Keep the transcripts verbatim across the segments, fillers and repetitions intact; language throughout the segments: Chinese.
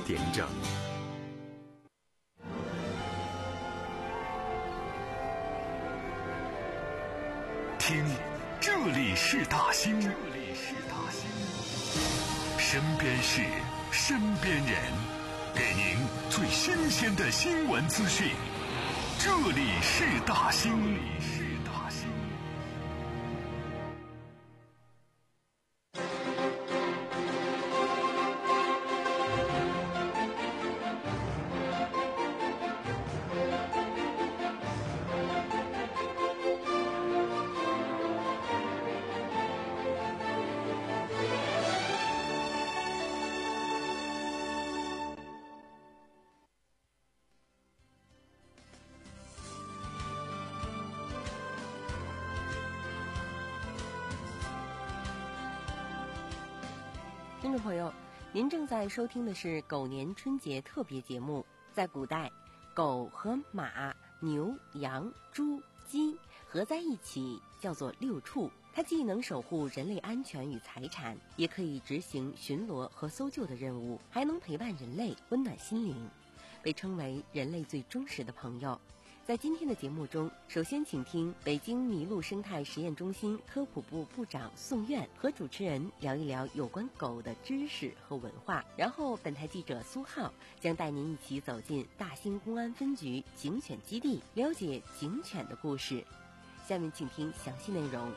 点整。听，这里是大兴，这里是大兴，身边事，身边人，给您最新鲜的新闻资讯。这里是大兴，这里是大兴。 听众朋友，您正在收听的是狗年春节特别节目。在古代，狗和马、牛、羊、猪、鸡合在一起叫做六畜，它既能守护人类安全与财产，也可以执行巡逻和搜救的任务，还能陪伴人类，温暖心灵，被称为人类最忠实的朋友。在今天的节目中，首先请听北京麋鹿生态实验中心科普部部长宋苑和主持人聊一聊有关狗的知识和文化，然后本台记者苏浩将带您一起走进大兴公安分局警犬基地，了解警犬的故事。下面请听详细内容。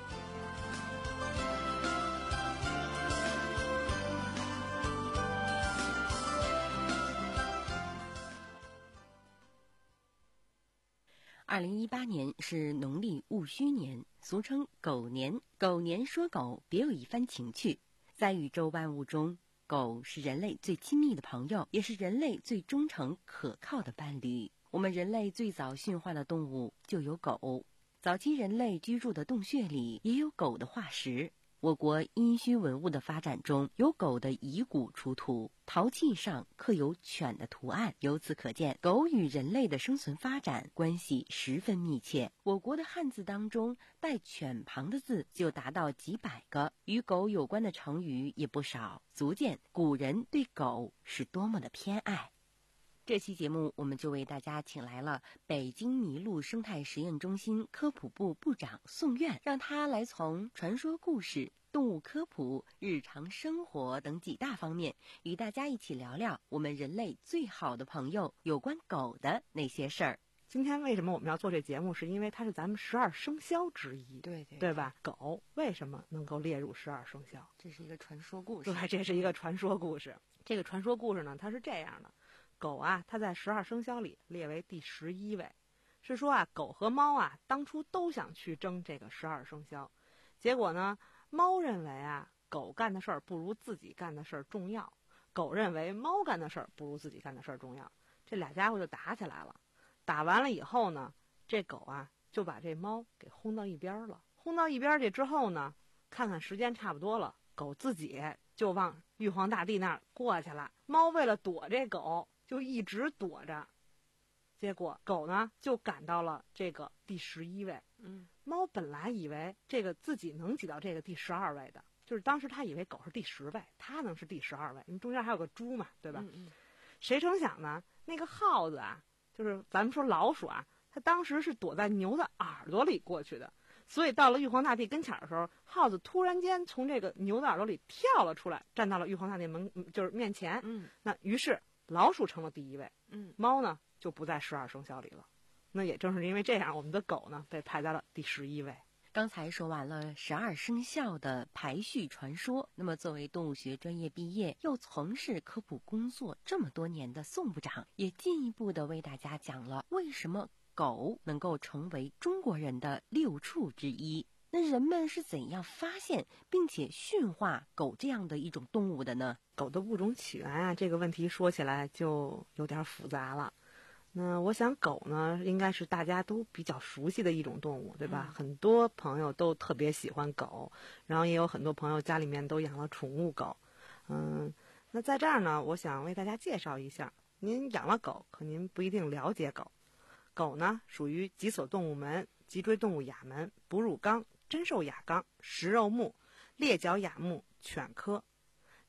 二零一八年是农历戊戌年，俗称狗年。狗年说狗，别有一番情趣。在宇宙万物中，狗是人类最亲密的朋友，也是人类最忠诚可靠的伴侣。我们人类最早驯化的动物就有狗，早期人类居住的洞穴里也有狗的化石。我国殷墟文物的发展中，有狗的遗骨出土，陶器上刻有犬的图案，由此可见，狗与人类的生存发展关系十分密切。我国的汉字当中，带犬旁的字就达到几百个，与狗有关的成语也不少，足见古人对狗是多么的偏爱。这期节目我们就为大家请来了北京麋鹿生态实验中心科普部部长宋苑，让他来从传说故事、动物科普、日常生活等几大方面，与大家一起聊聊我们人类最好的朋友有关狗的那些事儿。 今天为什么我们要做这节目，是因为它是咱们十二生肖之一， 对对对吧？狗为什么能够列入十二生肖？ 这是一个传说故事。 对，这是一个传说故事。这个传说故事呢，它是这样的：狗啊，它在十二生肖里列为第十一位。是说啊，狗和猫啊，当初都想去争这个十二生肖，结果呢，猫认为啊，狗干的事儿不如自己干的事儿重要，狗认为猫干的事儿不如自己干的事儿重要，这俩家伙就打起来了。打完了以后呢，这狗啊就把这猫给轰到一边了。轰到一边去之后呢，看看时间差不多了，狗自己就往玉皇大帝那儿过去了。猫为了躲这狗，就一直躲着，结果狗呢就赶到了这个第十一位。 嗯， 猫本来以为这个自己能挤到这个第十二位的，就是当时他以为狗是第十位，他能是第十二位，因为中间还有个猪嘛，对吧？ 嗯嗯， 谁成想呢，那个耗子啊，就是咱们说老鼠啊，它当时是躲在牛的耳朵里过去的，所以到了玉皇大帝跟前的时候，耗子突然间从这个牛的耳朵里跳了出来，站到了玉皇大帝门就是面前。 嗯， 那于是老鼠成了第一位， 嗯， 猫呢就不在十二生肖里了。那也正是因为这样，我们的狗呢被排在了第十一位。 刚才说完了十二生肖的排序传说，那么作为动物学专业毕业又从事科普工作这么多年的宋部长，也进一步的为大家讲了为什么狗能够成为中国人的六畜之一。那人们是怎样发现并且驯化狗这样的一种动物的呢？ 狗的物种起源啊，这个问题说起来就有点复杂了。那我想狗呢，应该是大家都比较熟悉的一种动物，对吧？嗯、很多朋友都特别喜欢狗，然后也有很多朋友家里面都养了宠物狗。嗯，那在这儿呢，我想为大家介绍一下，您养了狗，可您不一定了解狗。狗呢，属于脊索动物门、脊椎动物亚门、哺乳纲、真兽亚纲、食肉目、裂角亚目犬科。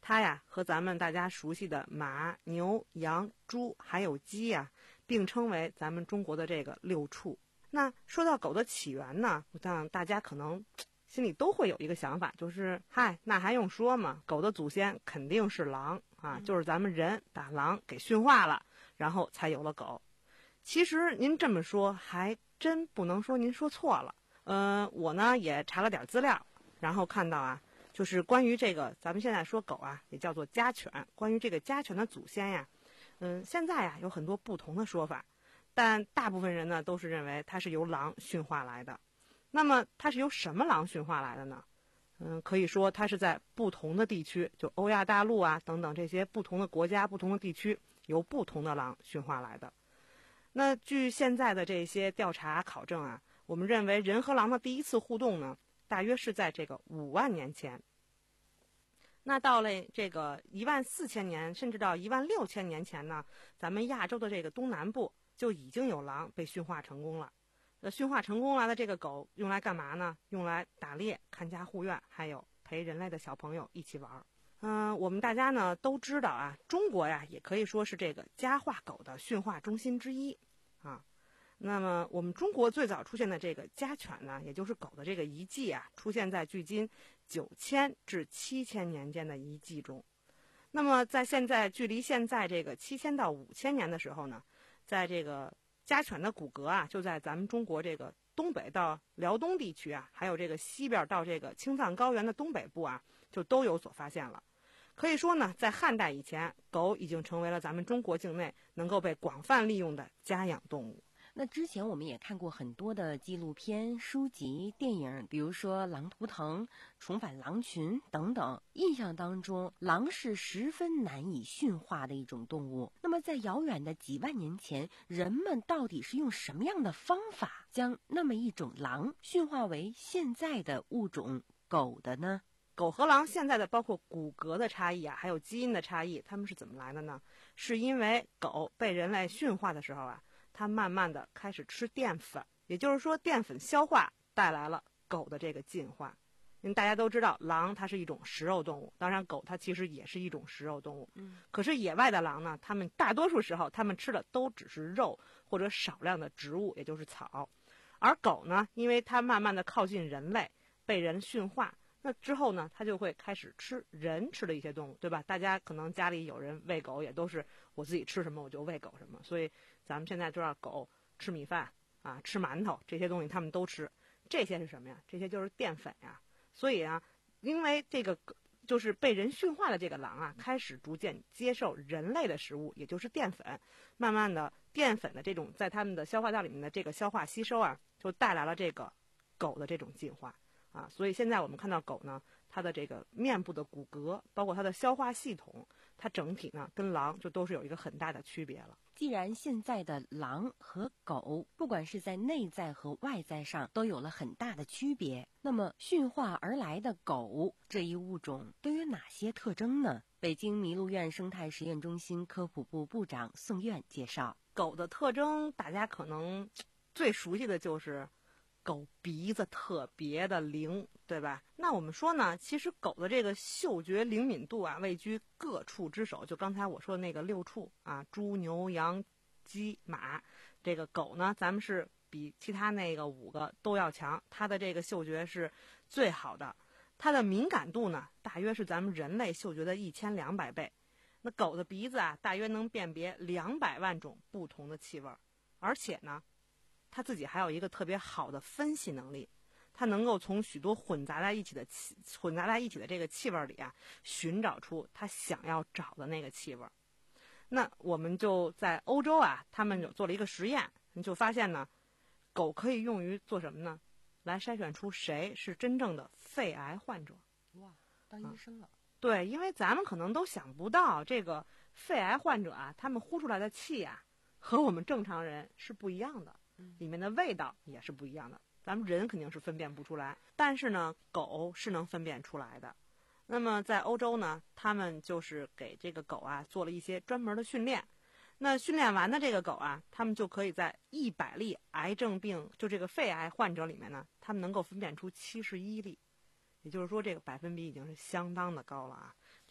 它呀和咱们大家熟悉的马、牛、羊、猪还有鸡呀，并称为咱们中国的这个六畜。那说到狗的起源呢，我想大家可能心里都会有一个想法，就是嗨，那还用说吗？狗的祖先肯定是狼啊，就是咱们人把狼给驯化了，然后才有了狗。其实您这么说还真不能说您说错了。呃，我呢也查了点资料，然后看到啊，就是关于这个咱们现在说狗啊也叫做家犬，关于这个家犬的祖先呀，嗯，现在呀有很多不同的说法，但大部分人呢都是认为它是由狼驯化来的。那么它是由什么狼驯化来的呢？嗯，可以说它是在不同的地区，就欧亚大陆啊等等这些不同的国家、不同的地区，由不同的狼驯化来的。那据现在的这些调查考证啊，我们认为人和狼的第一次互动呢，大约是在这个五万年前。那到了这个一万四千年，甚至到一万六千年前呢，咱们亚洲的这个东南部就已经有狼被驯化成功了。那驯化成功了的这个狗用来干嘛呢？用来打猎、看家护院，还有陪人类的小朋友一起玩。嗯、呃，我们大家呢都知道啊，中国呀也可以说是这个家化狗的驯化中心之一啊。那么我们中国最早出现的这个家犬呢，也就是狗的这个遗迹啊，出现在距今九千至七千年间的遗迹中。那么在现在距离现在这个七千到五千年的时候呢，在这个家犬的骨骼啊，就在咱们中国这个东北到辽东地区啊，还有这个西边到这个青藏高原的东北部啊，就都有所发现了。可以说呢，在汉代以前，狗已经成为了咱们中国境内能够被广泛利用的家养动物。 那之前我们也看过很多的纪录片、书籍、电影，比如说《狼图腾》《重返狼群》等等。印象当中，狼是十分难以驯化的一种动物。那么在遥远的几万年前，人们到底是用什么样的方法将那么一种狼驯化为现在的物种狗的呢？ 狗和狼现在的包括骨骼的差异啊，还有基因的差异，它们是怎么来的呢？是因为狗被人类驯化的时候啊，它慢慢的开始吃淀粉，也就是说淀粉消化带来了狗的这个进化。因为大家都知道狼它是一种食肉动物，当然狗它其实也是一种食肉动物。嗯，可是野外的狼呢，它们大多数时候它们吃的都只是肉或者少量的植物，也就是草。而狗呢，因为它慢慢的靠近人类，被人驯化，那之后呢，它就会开始吃人吃的一些动物，对吧？大家可能家里有人喂狗，也都是我自己吃什么我就喂狗什么。所以咱们现在知道狗吃米饭啊，吃馒头这些东西它们都吃。这些是什么呀？这些就是淀粉呀。所以啊，因为这个就是被人驯化的这个狼啊，开始逐渐接受人类的食物，也就是淀粉。慢慢的，淀粉的这种在它们的消化道里面的这个消化吸收啊，就带来了这个狗的这种进化。啊，所以现在我们看到狗呢，它的这个面部的骨骼，包括它的消化系统，它整体呢跟狼就都是有一个很大的区别了。 既然现在的狼和狗，不管是在内在和外在上都有了很大的区别，那么驯化而来的狗这一物种都有哪些特征呢？北京麋鹿院生态实验中心科普部部长宋苑介绍， 狗的特征大家可能最熟悉的就是狗鼻子特别的灵，对吧？那我们说呢，其实狗的这个嗅觉灵敏度啊，位居各畜之首。就刚才我说的那个六畜啊，猪、牛、羊、鸡、马，这个狗呢，咱们是比其他那个五个都要强，它的这个嗅觉是最好的。它的敏感度呢，大约是咱们人类嗅觉的一千两百倍。那狗的鼻子啊，大约能辨别两百万种不同的气味，而且呢，它自己还有一个特别好的分析能力，它能够从许多混杂在一起的气混杂在一起的这个气味里啊，寻找出它想要找的那个气味。那我们就在欧洲啊，他们有做了一个实验，你就发现呢，狗可以用于做什么呢？来筛选出谁是真正的肺癌患者。 哇，当医生了。 啊，对，因为咱们可能都想不到，这个肺癌患者啊，他们呼出来的气啊，和我们正常人是不一样的。里面的味道也是不一样的，咱们人肯定是分辨不出来，但是呢，狗是能分辨出来的。那么在欧洲呢，他们就是给这个狗啊做了一些专门的训练。那训练完的这个狗啊，他们就可以在一百例癌症病，就这个肺癌患者里面呢，他们能够分辨出七十一例，也就是说这个百分比已经是相当的高了啊。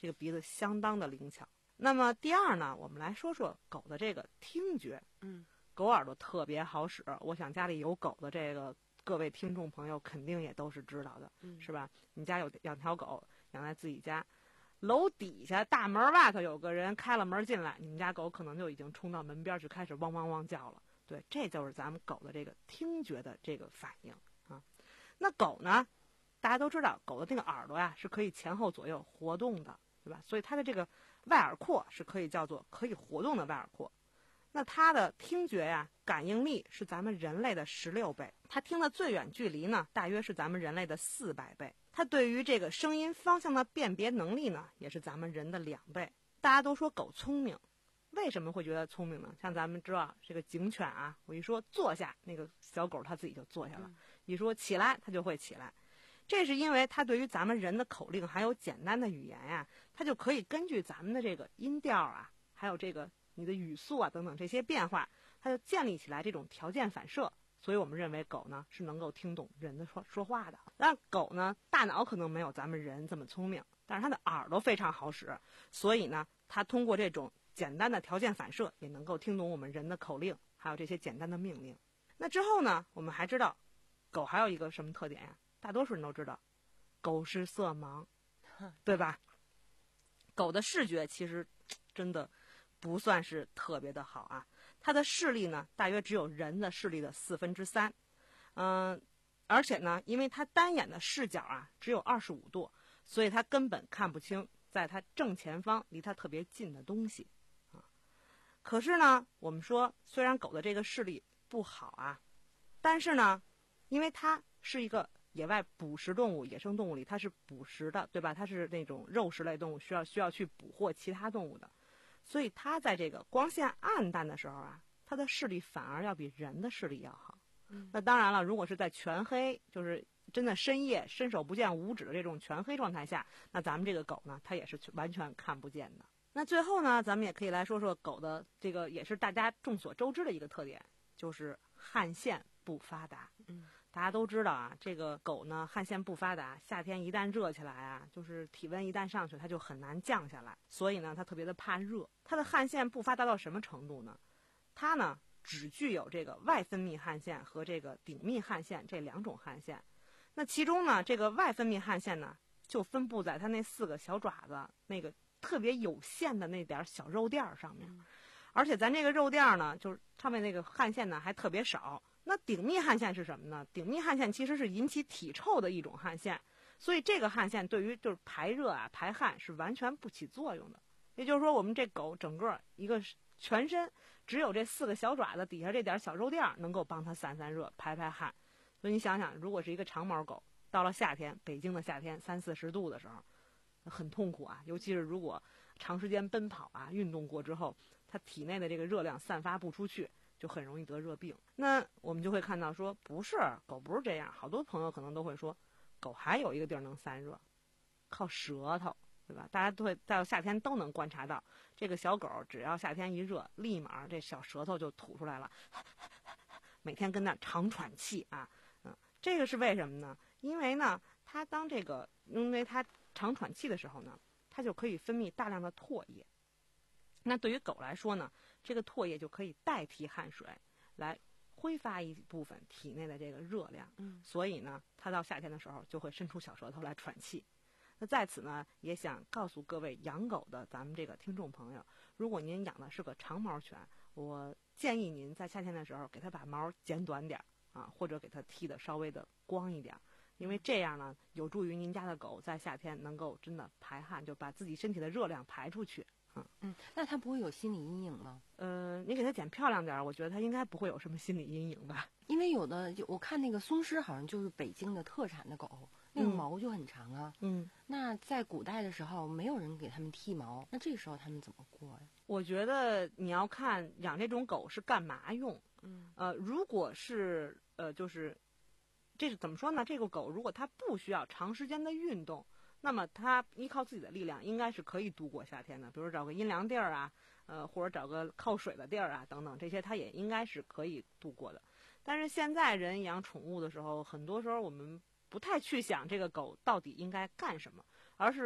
这个鼻子相当的灵巧。那么第二呢，我们来说说狗的这个听觉。 嗯， 狗耳朵特别好使，我想家里有狗的这个各位听众朋友肯定也都是知道的， 嗯、 是吧？你家有养条狗，养在自己家，楼底下大门外头有个人开了门进来，你们家狗可能就已经冲到门边去开始汪汪汪叫了。对，这就是咱们狗的这个听觉的这个反应啊。那狗呢，大家都知道，狗的这个耳朵呀是可以前后左右活动的，对吧？所以它的这个外耳廓是可以叫做可以活动的外耳廓。那它的听觉呀，感应力是咱们人类的十六倍，它听的最远距离呢，大约是咱们人类的四百倍。它对于这个声音方向的辨别能力呢，也是咱们人的两倍。大家都说狗聪明，为什么会觉得聪明呢？像咱们知道这个警犬啊，我一说坐下，那个小狗它自己就坐下了；一说起来，它就会起来。这是因为它对于咱们人的口令还有简单的语言呀，它就可以根据咱们的这个音调啊，还有这个你的语速啊等等这些变化，它就建立起来这种条件反射。所以我们认为狗呢是能够听懂人的说说话的。但狗呢大脑可能没有咱们人这么聪明，但是它的耳朵非常好使，所以呢它通过这种简单的条件反射也能够听懂我们人的口令，还有这些简单的命令。那之后呢，我们还知道狗还有一个什么特点呀？大多数人都知道，狗是色盲，对吧？狗的视觉其实真的不算是特别的好啊，它的视力呢大约只有人的视力的四分之三，嗯，而且呢，因为它单眼的视角啊只有二十五度，所以它根本看不清在它正前方离它特别近的东西啊。可是呢，我们说虽然狗的这个视力不好啊，但是呢，因为它是一个野外捕食动物，野生动物里它是捕食的，对吧？它是那种肉食类动物，需要需要去捕获其他动物的，所以它在这个光线暗淡的时候啊，它的视力反而要比人的视力要好。嗯、那当然了，如果是在全黑，就是真的深夜伸手不见五指的这种全黑状态下，那咱们这个狗呢，它也是完全看不见的。那最后呢，咱们也可以来说说狗的这个也是大家众所周知的一个特点，就是汗腺不发达。嗯。大家都知道啊，这个狗呢汗腺不发达，夏天一旦热起来啊，就是体温一旦上去，它就很难降下来，所以呢它特别的怕热。它的汗腺不发达到什么程度呢？它呢只具有这个外分泌汗腺和这个顶泌汗腺这两种汗腺。那其中呢，这个外分泌汗腺呢就分布在它那四个小爪子那个特别有限的那点小肉垫上面，而且咱这个肉垫呢，就是上面那个汗腺呢还特别少。那顶泌汗腺是什么呢？顶泌汗腺其实是引起体臭的一种汗腺，所以这个汗腺对于就是排热啊、排汗是完全不起作用的。也就是说，我们这狗整个一个全身只有这四个小爪子底下这点小肉垫能够帮它散散热、排排汗。所以你想想，如果是一个长毛狗，到了夏天，北京的夏天三四十度的时候，很痛苦啊。尤其是如果长时间奔跑啊、运动过之后，它体内的这个热量散发不出去，就很容易得热病。那我们就会看到说，不是狗不是这样，好多朋友可能都会说，狗还有一个地儿能散热，靠舌头，对吧？大家都会到夏天都能观察到，这个小狗只要夏天一热，立马这小舌头就吐出来了，每天跟那长喘气啊，嗯，这个是为什么呢？因为呢，它当这个，因为它长喘气的时候呢，它就可以分泌大量的唾液。那对于狗来说呢，这个唾液就可以代替汗水来挥发一部分体内的这个热量，嗯，所以呢，它到夏天的时候就会伸出小舌头来喘气。那在此呢，也想告诉各位养狗的咱们这个听众朋友，如果您养的是个长毛犬，我建议您在夏天的时候给它把毛剪短点啊，或者给它剃得稍微的光一点，因为这样呢，有助于您家的狗在夏天能够真的排汗，就把自己身体的热量排出去。嗯嗯，那他不会有心理阴影吗？ 呃，你给他剪漂亮点儿，我觉得他应该不会有什么心理阴影吧。 因为有的就我看那个松狮好像就是北京的特产的狗，那个毛就很长啊。 嗯， 那在古代的时候没有人给他们剃毛，那这个时候他们怎么过呀？ 我觉得你要看养这种狗是干嘛用。 嗯， 呃，如果是呃，就是这是怎么说呢？这个狗如果它不需要长时间的运动，那么它依靠自己的力量应该是可以度过夏天的，比如找个阴凉地儿啊，呃，或者找个靠水的地儿啊，等等，这些它也应该是可以度过的。但是现在人养宠物的时候，很多时候我们不太去想这个狗到底应该干什么，而是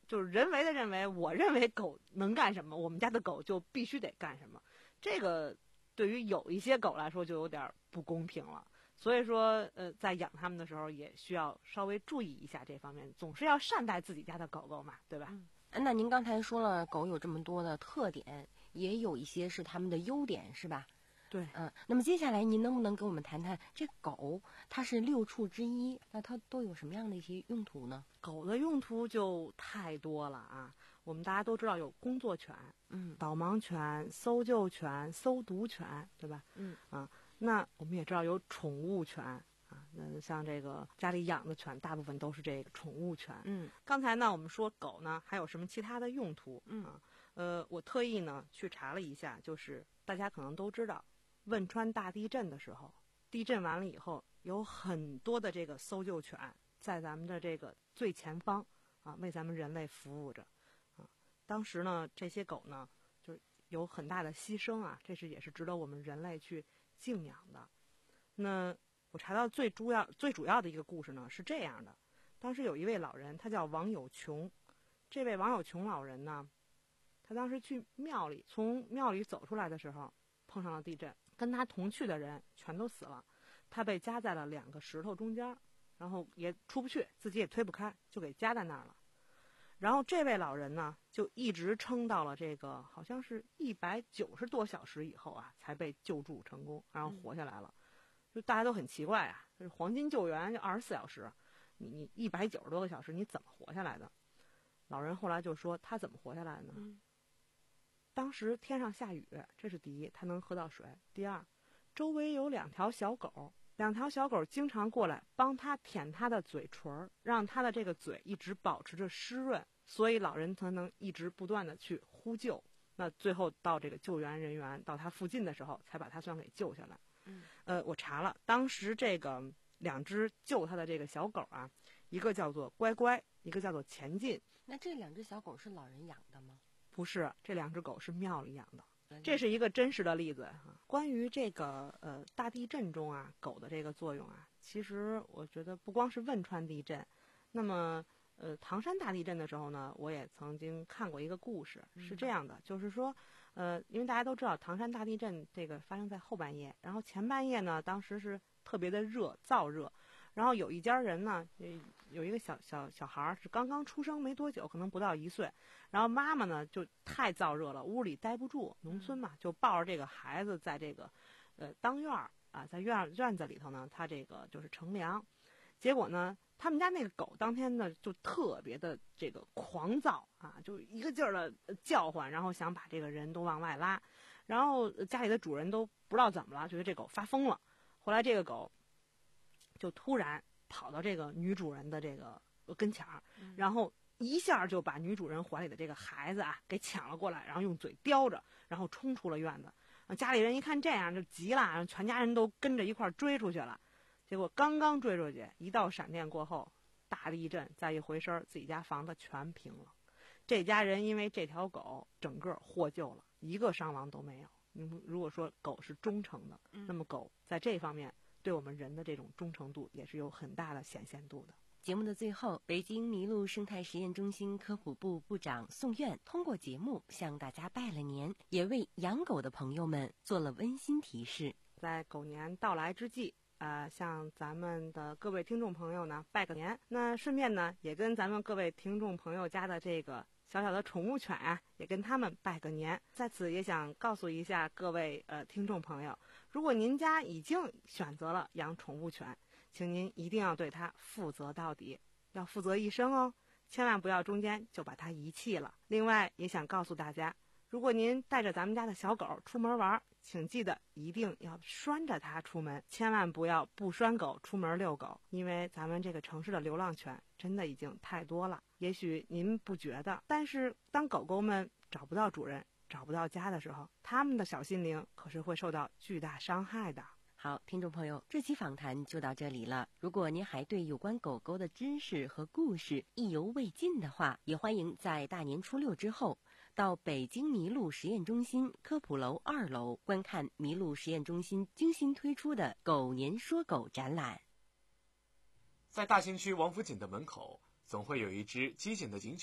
就是人为的认为，我认为狗能干什么，我们家的狗就必须得干什么。这个对于有一些狗来说就有点不公平了。所以说，呃，在养它们的时候也需要稍微注意一下这方面，总是要善待自己家的狗狗嘛，对吧？ 嗯，那您刚才说了，狗有这么多的特点，也有一些是它们的优点，是吧？ 对， 嗯，那么接下来您能不能跟我们谈谈，这狗它是六畜之一，那它都有什么样的一些用途呢？ 狗的用途就太多了啊！我们大家都知道有工作犬， 嗯， 导盲犬、搜救犬、搜毒犬，对吧？ 嗯啊，那我们也知道有宠物犬啊，那像这个家里养的犬，大部分都是这个宠物犬。 嗯， 刚才呢，我们说狗呢还有什么其他的用途？ 嗯啊，呃，我特意呢去查了一下，就是大家可能都知道，汶川大地震的时候，地震完了以后，有很多的这个搜救犬在咱们的这个最前方啊，为咱们人类服务着啊。当时呢，这些狗呢，就是有很大的牺牲啊，这是也是值得我们人类去敬仰的。那我查到最主要、最主要的一个故事呢是这样的：当时有一位老人，他叫王有穷。这位王有穷老人呢，他当时去庙里，从庙里走出来的时候，碰上了地震，跟他同去的人全都死了，他被夹在了两个石头中间，然后也出不去，自己也推不开，就给夹在那儿了。然后这位老人呢，就一直撑到了这个好像是一百九十多小时以后啊，才被救助成功，然后活下来了。就大家都很奇怪啊，就是黄金救援就二十四小时，你你一百九十多个小时你怎么活下来的？老人后来就说他怎么活下来呢？ 嗯， 当时天上下雨，这是第一，他能喝到水；第二，周围有两条小狗，两条小狗经常过来帮他舔他的嘴唇，让他的这个嘴一直保持着湿润，所以老人才能一直不断的去呼救。那最后到这个救援人员到他附近的时候，才把他算给救下来。 嗯， 呃，我查了，当时这个两只救他的这个小狗啊，一个叫做乖乖，一个叫做前进。 那这两只小狗是老人养的吗？ 不是，这两只狗是庙里养的。这是一个真实的例子啊。关于这个呃大地震中啊狗的这个作用啊，其实我觉得不光是汶川地震，那么呃唐山大地震的时候呢，我也曾经看过一个故事，是这样的，就是说呃因为大家都知道唐山大地震这个发生在后半夜，然后前半夜呢当时是特别的热，燥热。然后有一家人呢，有一个小小小孩是刚刚出生没多久，可能不到一岁。然后妈妈呢就太燥热了，屋里待不住，农村嘛，就抱着这个孩子在这个，呃，当院儿啊，在院院子里头呢，他这个就是乘凉。结果呢，他们家那个狗当天呢就特别的这个狂躁啊，就一个劲儿的叫唤，然后想把这个人都往外拉。然后家里的主人都不知道怎么了，觉得这狗发疯了。后来这个狗就突然跑到这个女主人的这个跟前儿，然后一下就把女主人怀里的这个孩子啊给抢了过来，然后用嘴叼着，然后冲出了院子。家里人一看这样就急了，全家人都跟着一块儿追出去了。结果刚刚追出去，一道闪电过后，大地震，再一回身，自己家房子全平了。这家人因为这条狗整个获救了，一个伤亡都没有。如果说狗是忠诚的，那么狗在这方面对我们人的这种忠诚度也是有很大的显现度的。 节目的最后，北京麋鹿生态实验中心科普部部长宋苑通过节目向大家拜了年，也为养狗的朋友们做了温馨提示。 在狗年到来之际，呃，向咱们的各位听众朋友呢拜个年。那顺便呢，也跟咱们各位听众朋友家的这个小小的宠物犬啊，也跟他们拜个年。在此也想告诉一下各位呃听众朋友，如果您家已经选择了养宠物犬，请您一定要对它负责到底，要负责一生哦，千万不要中间就把它遗弃了。另外也想告诉大家，如果您带着咱们家的小狗出门玩，请记得一定要拴着它出门，千万不要不拴狗出门遛狗，因为咱们这个城市的流浪犬真的已经太多了。也许您不觉得，但是当狗狗们找不到主人，找不到家的时候，它们的小心灵可是会受到巨大伤害的。 好，听众朋友，这期访谈就到这里了。如果您还对有关狗狗的知识和故事意犹未尽的话，也欢迎在大年初六之后到北京麋鹿实验中心科普楼二楼观看麋鹿实验中心精心推出的狗年说狗展览。 在大兴区王府井的门口，总会有一只机警的警犬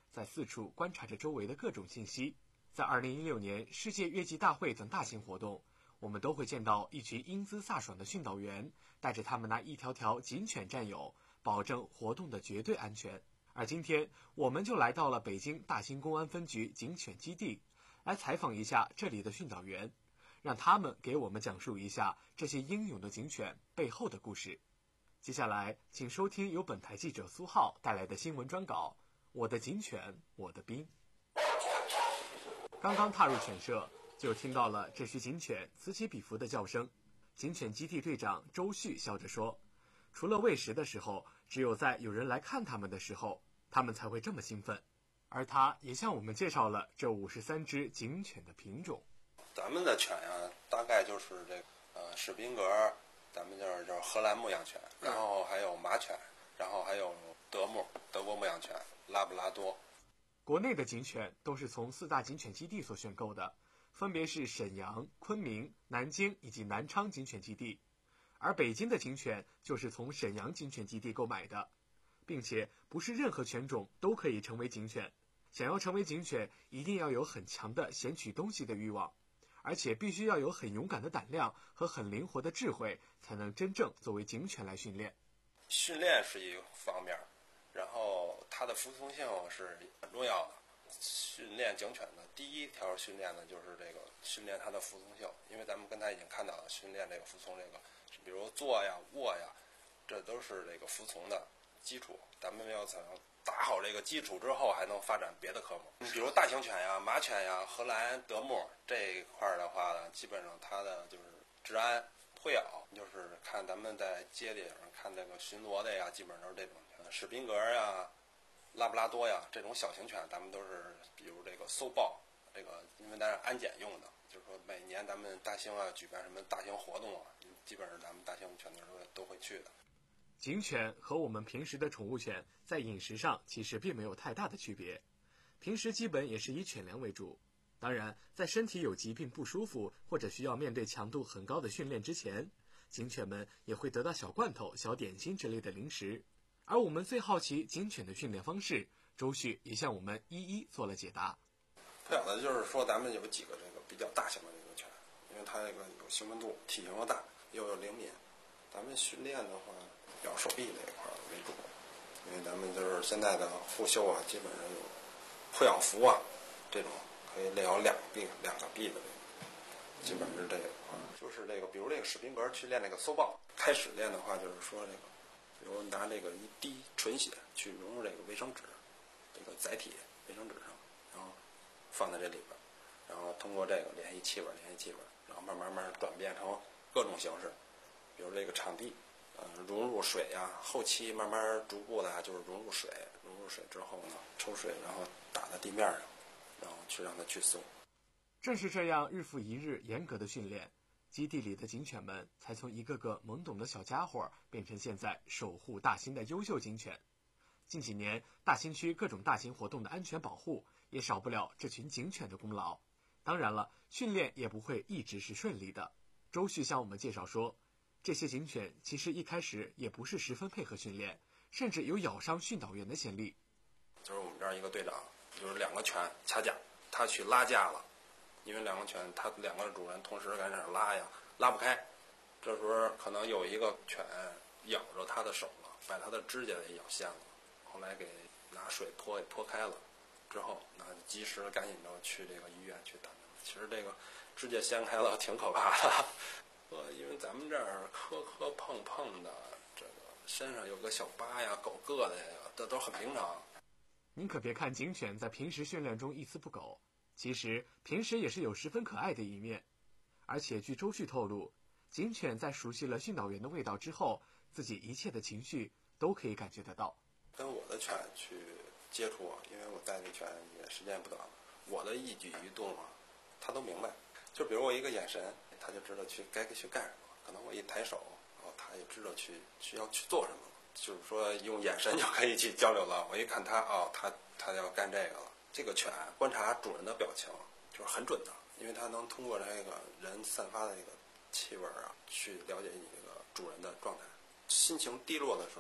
在四处观察着周围的各种信息。在二零一六年世界越级大会等大型活动，我们都会见到一群英姿飒爽的训导员，带着他们那一条条警犬战友，保证活动的绝对安全。而今天，我们就来到了北京大兴公安分局警犬基地，来采访一下这里的训导员，让他们给我们讲述一下这些英勇的警犬背后的故事。接下来，请收听由本台记者苏浩带来的新闻专稿《我的警犬，我的兵》。刚刚踏入犬舍，就听到了这批警犬此起彼伏的叫声。警犬基地队长周旭笑着说，除了喂食的时候，只有在有人来看他们的时候，他们才会这么兴奋。而他也向我们介绍了这五十三只警犬的品种。 咱们的犬呀，大概就是这个呃史宾格，咱们就是就是荷兰牧羊犬，然后还有马犬，然后还有德牧德国牧羊犬，拉布拉多。 国内的警犬都是从四大警犬基地所选购的，分别是沈阳、昆明、南京以及南昌警犬基地。而北京的警犬就是从沈阳警犬基地购买的，并且不是任何犬种都可以成为警犬。想要成为警犬，一定要有很强的衔取东西的欲望，而且必须要有很勇敢的胆量和很灵活的智慧，才能真正作为警犬来训练。 训练是一个方面，然后它的服从性是很重要的。训练警犬的第一条训练呢，就是这个训练它的服从性，因为咱们刚才已经看到了，训练这个服从这个，比如坐呀、卧呀，这都是这个服从的基础。咱们要想打好这个基础之后，还能发展别的科目，比如大型犬呀、马犬呀、荷兰德牧这一块的话呢，基本上它的就是治安、会咬，就是看咱们在街里上看这个巡逻的呀，基本上都是这种史宾格呀、拉布拉多呀这种小型犬，咱们都是比如这个搜报，这个因为咱是安检用的，就是说每年咱们大兴啊举办什么大型活动啊，基本上咱们大兴犬队都会去的。 警犬和我们平时的宠物犬在饮食上其实并没有太大的区别，平时基本也是以犬粮为主。当然，在身体有疾病不舒服或者需要面对强度很高的训练之前，警犬们也会得到小罐头、小点心之类的零食。而我们最好奇警犬的训练方式，周旭也向我们一一做了解答。 不晓得就是说咱们有几个这个比较大型的这个犬，因为它这个有兴奋度，体型又大，又有灵敏。咱们训练的话，要手臂这一块为主，因为咱们就是现在的护袖啊，基本上有破氧服啊，这种可以练好两臂、两个臂的这个，基本是这一块。就是这个，比如这个史宾格去练这个搜报，开始练的话，就是说这个。比如拿这个一滴纯血去融入这个卫生纸，这个载体卫生纸上，然后放在这里边，然后通过这个联系气味，联系气味，然后慢慢慢转变成各种形式，比如这个场地，呃，融入水呀、啊，后期慢慢逐步的就是融入水，融入水之后呢，抽水，然后打在地面上，然后去让它去搜。 正是这样日复一日严格的训练，基地里的警犬们才从一个个懵懂的小家伙变成现在守护大兴的优秀警犬。近几年，大兴区各种大型活动的安全保护也少不了这群警犬的功劳。当然了，训练也不会一直是顺利的。周旭向我们介绍说，这些警犬其实一开始也不是十分配合训练，甚至有咬伤训导员的先例。 就是我们这儿一个队长，就是两个犬掐架，他去拉架了。因为两个犬，它两个主人同时在那拉呀，拉不开，这时候可能有一个犬咬着它的手了，把它的指甲给咬陷了，后来给拿水泼给泼开了，之后那及时赶紧就去这个医院去打。其实这个指甲掀开了挺可怕的，呃，因为咱们这儿磕磕碰碰的，这个身上有个小疤呀、狗硌的呀，这都很平常。 您可别看警犬在平时训练中一丝不苟，其实平时也是有十分可爱的一面。而且据周旭透露，警犬在熟悉了训导员的味道之后，自己一切的情绪都可以感觉得到。 跟我的犬去接触，因为我带这犬也时间不短，我的一举一动啊，它都明白。就比如我一个眼神，它就知道去该去干什么。可能我一抬手，然后它也知道去需要去做什么。就是说用眼神就可以去交流了。我一看它，哦，它它要干这个了。这个犬观察主人的表情就是很准的，因为它能通过这个人散发的这个气味啊，去了解你这个主人的状态。心情低落的时候，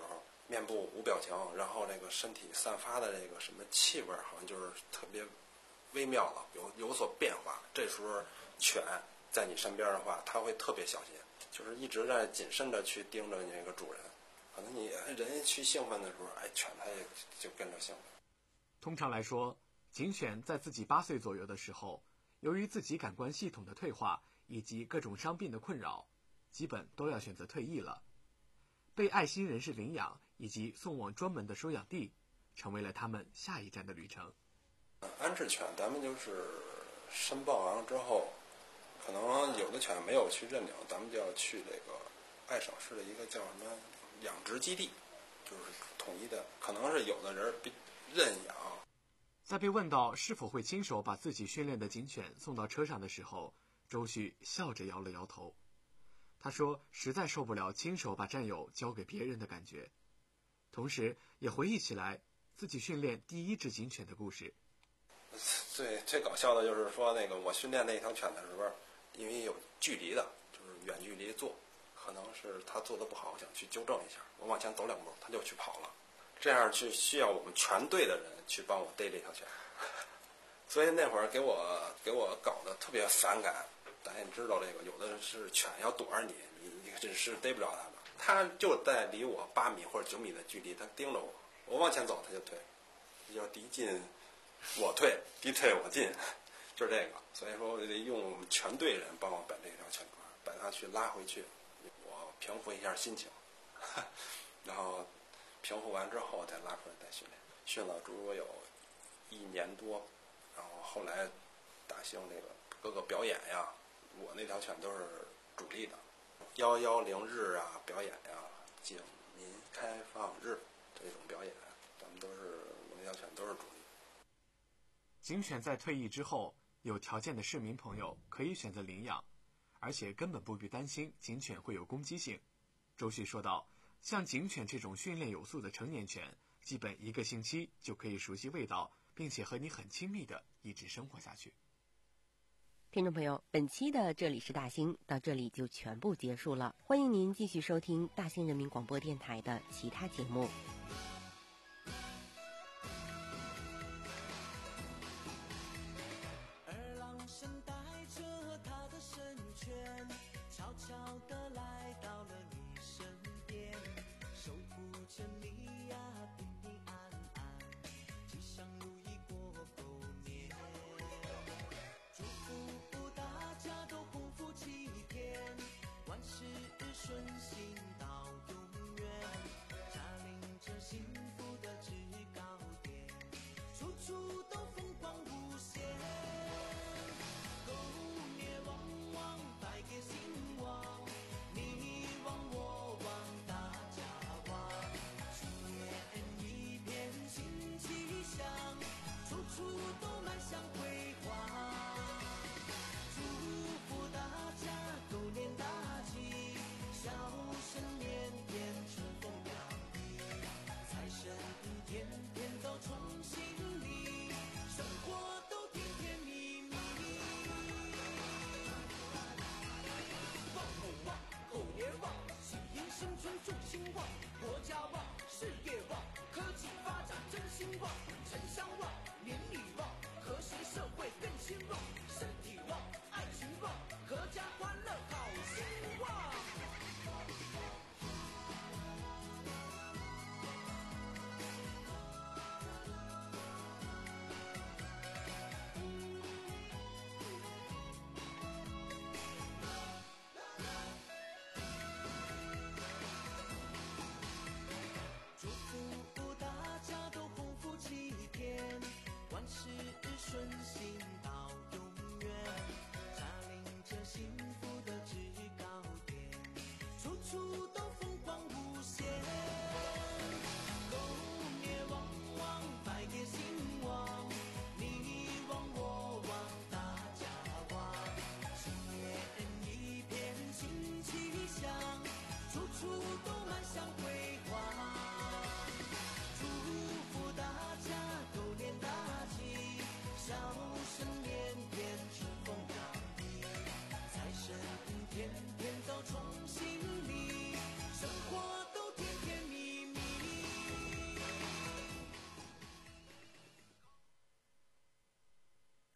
面部无表情，然后这个身体散发的这个什么气味，好像就是特别微妙了，有有所变化。这时候犬在你身边的话，它会特别小心，就是一直在谨慎的去盯着你这个主人。可能你人去兴奋的时候，哎，犬它也就跟着兴奋。 通常来说，警犬在自己八岁左右的时候，由于自己感官系统的退化以及各种伤病的困扰，基本都要选择退役了。被爱心人士领养以及送往专门的收养地，成为了他们下一站的旅程。 安置犬咱们就是申报完了之后，可能有的犬没有去认领，咱们就要去这个爱省市的一个叫什么养殖基地，就是统一的，可能是有的人认养。 在被问到是否会亲手把自己训练的警犬送到车上的时候，周旭笑着摇了摇头。他说实在受不了亲手把战友交给别人的感觉，同时也回忆起来自己训练第一只警犬的故事。 最最搞笑的就是说，那个我训练那条犬的时候，因为有距离的，就是远距离做，可能是他做的不好，我想去纠正一下，我往前走两步，他就去跑了，这样去需要我们全队的人去帮我逮这条犬，所以那会儿给我给我搞得特别反感。咱也知道这个，有的是犬要躲着你，你你真是逮不着它的，它就在离我八米或者九米的距离，它盯着我，我往前走它就退，要敌进我退，敌退我进，就是这个。所以说我得用我们全队人帮我把这条犬把它去拉回去，我平复一下心情，然后平复完之后再拉出来再训练，训了足有一年多，然后后来大兴这个各个表演呀，我那条犬都是主力的，幺幺零日啊表演呀，警民开放日这种表演，咱们都是我那条犬都是主力。 警犬在退役之后，有条件的市民朋友可以选择领养，而且根本不必担心警犬会有攻击性。周旭说道，像警犬这种训练有素的成年犬，基本一个星期就可以熟悉味道，并且和你很亲密的一直生活下去。 听众朋友，本期的这里是大兴到这里就全部结束了，欢迎您继续收听大兴人民广播电台的其他节目。 二郎神带着他的神犬，悄悄地来到了你身边，守护着你呀，平平安安，吉祥如意过狗年。祝福大家都鸿福齐天，万事顺心到永远，驾临着幸福的制高点，处处都风光无限。狗年旺旺，百业兴旺，你旺我旺，大家旺，祝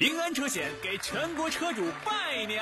平安车险给全国车主拜年。